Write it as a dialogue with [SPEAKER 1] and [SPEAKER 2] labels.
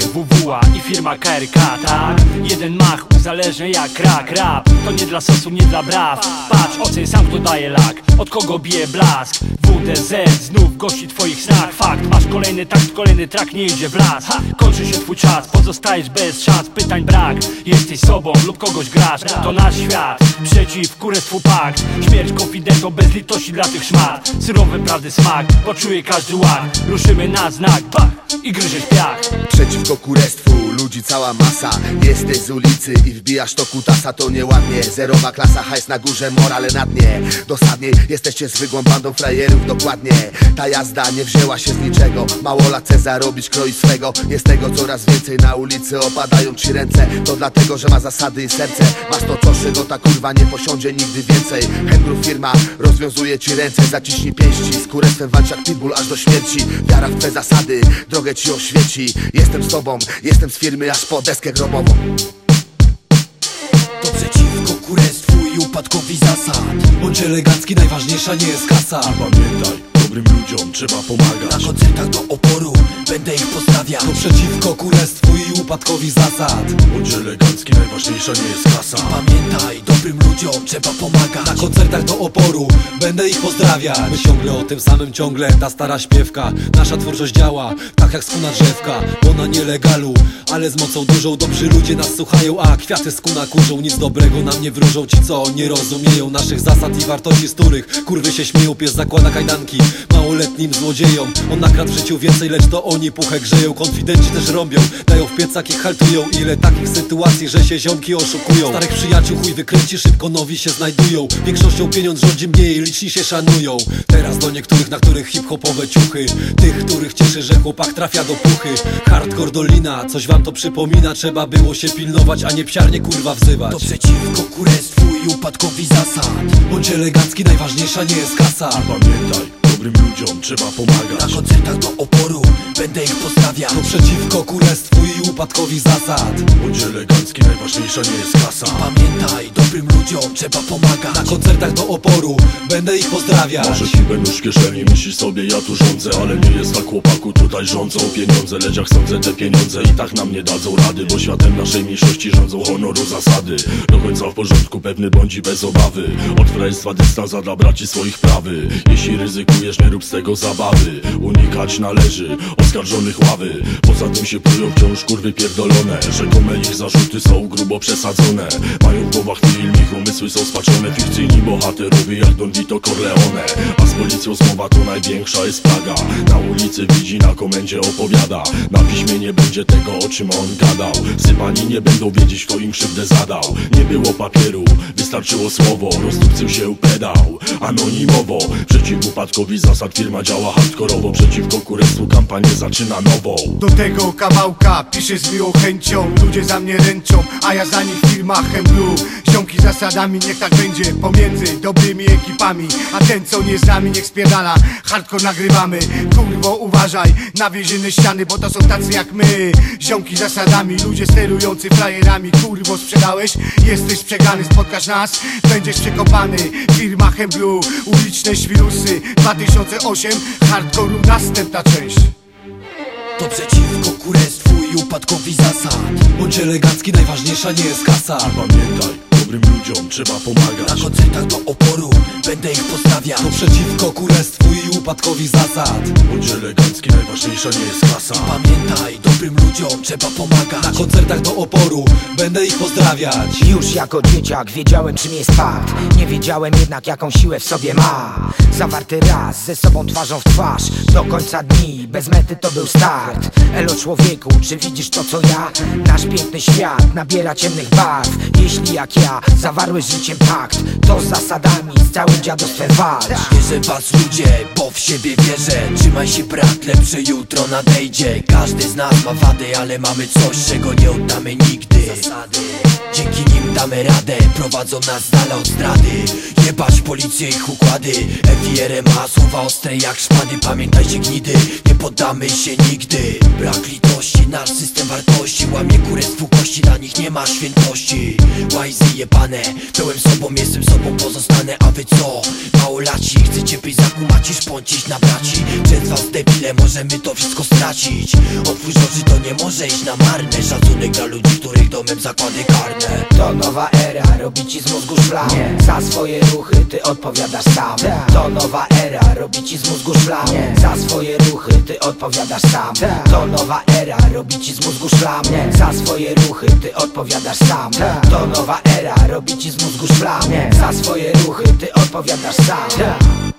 [SPEAKER 1] WWA i firma KRK, tak? Jeden mach uzależnia jak rak. Rap to nie dla sosu, nie dla braw. Patrz, oceń sam kto daje lak, od kogo bije blask. WDZ znów gości twoich snach. Fakt, masz kolejny takt, kolejny track nie idzie w las. Kończy się twój czas, pozostajesz bez szans. Pytań brak, jesteś sobą lub kogoś grasz. To nasz świat, przeciw kurestwu pakt. Śmierć konfidentą bez litości dla tych szmat. Syrowy prawdy smak, poczuje każdy ład. Ruszymy na znak, bach, i gryziesz piach.
[SPEAKER 2] Przeciwko kurestwu ludzi cała masa. Jesteś z ulicy i wbijasz to kutasa, to nieładnie. Zerowa klasa, hajs na górze, morale na dnie. Dosadniej, jesteście zwykłą bandą frajerów, dokładnie. Ta jazda nie wzięła się z niczego. Mało lat chce zarobić, kroi swego. Jest tego coraz więcej, na ulicy opadają ci ręce. To dlatego, że ma zasady i serce. Masz to coś, czego ta kurwa nie posiądzie nigdy więcej. Hengru firma rozwiązuje ci ręce. Zaciśnij pięści, z kurestwem walcz jak pitbull aż do śmierci. Wiara w te zasady, drogę ci oświeci. Jestem z tobą, jestem z firmy aż po deskę grobową.
[SPEAKER 3] To przeciwko kurestwu i upadkowi zasad. Bądź elegancki, najważniejsza nie jest kasa.
[SPEAKER 4] Pamiętaj, dobrym ludziom trzeba pomagać.
[SPEAKER 3] Na koncertach do oporu będę ich pozdrawiał.
[SPEAKER 5] To przeciwko kurestwu i upadkowi zasad.
[SPEAKER 4] Bądź elegancki, najważniejsza nie jest kasa.
[SPEAKER 3] Pamiętaj, dobrym ludziom trzeba pomagać.
[SPEAKER 5] Na koncertach do oporu będę ich pozdrawiać. My ciągle o tym samym, ciągle ta stara śpiewka. Nasza twórczość działa, tak jak skuna drzewka. Ona nielegalu, ale z mocą dużą. Dobrzy ludzie nas słuchają, a kwiaty skuna kurzą. Nic dobrego nam nie wróżą ci, co nie rozumieją naszych zasad i wartości, z których kurwy się śmieją. Pies zakłada kajdanki małoletnim złodziejom. On nakradł w życiu więcej, lecz to oni puchę grzeją. Konfidenci też rąbią, dają w piecach i haltują. Ile takich sytuacji, że się ziomki oszukują. Starych przyjaciół chuj wykręci, szybko nowi się znajdują. Większością pieniądz rządzi mniej, liczni się szanują. Teraz do niektórych, na których hip-hopowe ciuchy. Tych, których cieszy, że chłopak trafia do puchy. Hardcore dolina, coś wam to przypomina. Trzeba było się pilnować, a nie psiarnie kurwa wzywać.
[SPEAKER 3] To przeciwko kurestwu i upadkowi zasad.
[SPEAKER 5] Bądź elegancki, najważniejsza nie jest kasa.
[SPEAKER 4] Pamiętaj, dobrym ludziom trzeba pomagać.
[SPEAKER 3] Na koncertach do oporu będę ich pozdrawiał.
[SPEAKER 5] To przeciwko kurestwu i upadkowi zasad.
[SPEAKER 4] Bądź elegancki, najważniejsza nie jest kasa.
[SPEAKER 3] Pamiętaj, dobrym ludziom trzeba pomagać.
[SPEAKER 5] Na koncertach do oporu będę ich pozdrawiać.
[SPEAKER 4] Może kibel nóż w kieszeni, myślisz sobie ja tu rządzę. Ale nie jest tak, chłopaku, tutaj rządzą pieniądze. Lecz jak sądzę, te pieniądze i tak nam nie dadzą rady. Bo światem naszej mniejszości rządzą honoru zasady. Do końca w porządku, pewny bądź i bez obawy. Od frajerstwa dystansa dla braci swoich prawy. Jeśli ryzykujesz, nie rób z tego zabawy. Unikać należy oskarżonych ławy. Poza tym się prują wciąż kurwy pierdolone. Rzekome ich zarzuty są grubo przesadzone. Mają w głowach film, ich umysły są spaczone. Fikcyjni bohaterowie jak Don Vito Corleone. A z policją słowa to największa jest plaga. Na ulicy widzi, na komendzie opowiada. Na piśmie nie będzie tego, o czym on gadał. Sypani nie będą wiedzieć, kto im krzywdę zadał. Nie było papieru, wystarczyło słowo. Rozdupcył się pedał, anonimowo. Przeciw upadkowi zasad firma działa hardkorowo. Przeciwko kurestwu kampanię zaczyna nową.
[SPEAKER 6] Do tego kawałka piszę z miłą chęcią. Ludzie za mnie ręczą, a ja za nich firma Hemblu. Ziomki zasadami, niech tak będzie pomiędzy dobrymi ekipami. A ten co nie z nami niech spierdala. Hardcore nagrywamy, kurwo uważaj na więzienne ściany, bo to są tacy jak my. Ziomki zasadami, ludzie sterujący frajerami. Kurwo sprzedałeś, jesteś przegrany. Spotkasz nas, będziesz przekopany. Firma Hemblu, uliczne świrusy 2008, hardcore następna część.
[SPEAKER 3] To przeciwko kurestwu i upadkowi zasad.
[SPEAKER 5] Bądź elegancki, najważniejsza nie jest kasa.
[SPEAKER 4] Pamiętaj, dobrym ludziom trzeba pomagać.
[SPEAKER 3] Na koncertach do oporu będę ich pozdrawiał.
[SPEAKER 5] To przeciwko kurestwu i upadkowi zasad.
[SPEAKER 4] Bądź elegancki, najważniejsza nie jest kasa.
[SPEAKER 3] Pamiętaj, dobrym ludziom trzeba pomagać.
[SPEAKER 5] Na koncertach do oporu będę ich pozdrawiać.
[SPEAKER 7] Już jako dzieciak wiedziałem, czym jest fakt. Nie wiedziałem jednak, jaką siłę w sobie ma. Zawarty raz, ze sobą twarzą w twarz. Do końca dni, bez mety to był start. Elo człowieku, czy widzisz to co ja? Nasz piękny świat nabiera ciemnych barw. Jeśli jak ja zawarłeś życiem pakt, to z zasadami, z całym dziadostwem walcz.
[SPEAKER 3] Wierzę was ludzie, bo w siebie wierzę. Trzymaj się brat, lepsze jutro nadejdzie. Każdy z nas ma wady, ale mamy coś, czego nie oddamy nigdy. Dzięki nim damy radę, prowadzą nas z dala od zdrady. Jebać policję, ich układy. FIRMA, słowa ostre jak szpady. Pamiętajcie gnidy, nie poddamy się nigdy. Brak litości, nasz system wartości łamie kurestwu kości, dla nich nie ma świętości. Łajzy jebane, byłem sobą, jestem sobą, pozostanę. A wy co? Małolaci, chcecie być zakumaci, szpącić na braci. Przez was debile, możemy to wszystko stracić. Otwórz oczy, to nie może iść na marne. Szacunek dla ludzi, których domem zakłady karne.
[SPEAKER 7] To nowa era, robi ci z mózgu szlam. Za swoje ruchy ty odpowiadasz sam. To nowa era, robi ci z mózgu szlam. Za swoje ruchy ty odpowiadasz sam. To nowa era, robi ci z mózgu szlam. Za swoje ruchy ty odpowiadasz sam. To nowa era, robi ci z mózgu szlam. Za swoje ruchy ty odpowiadasz sam.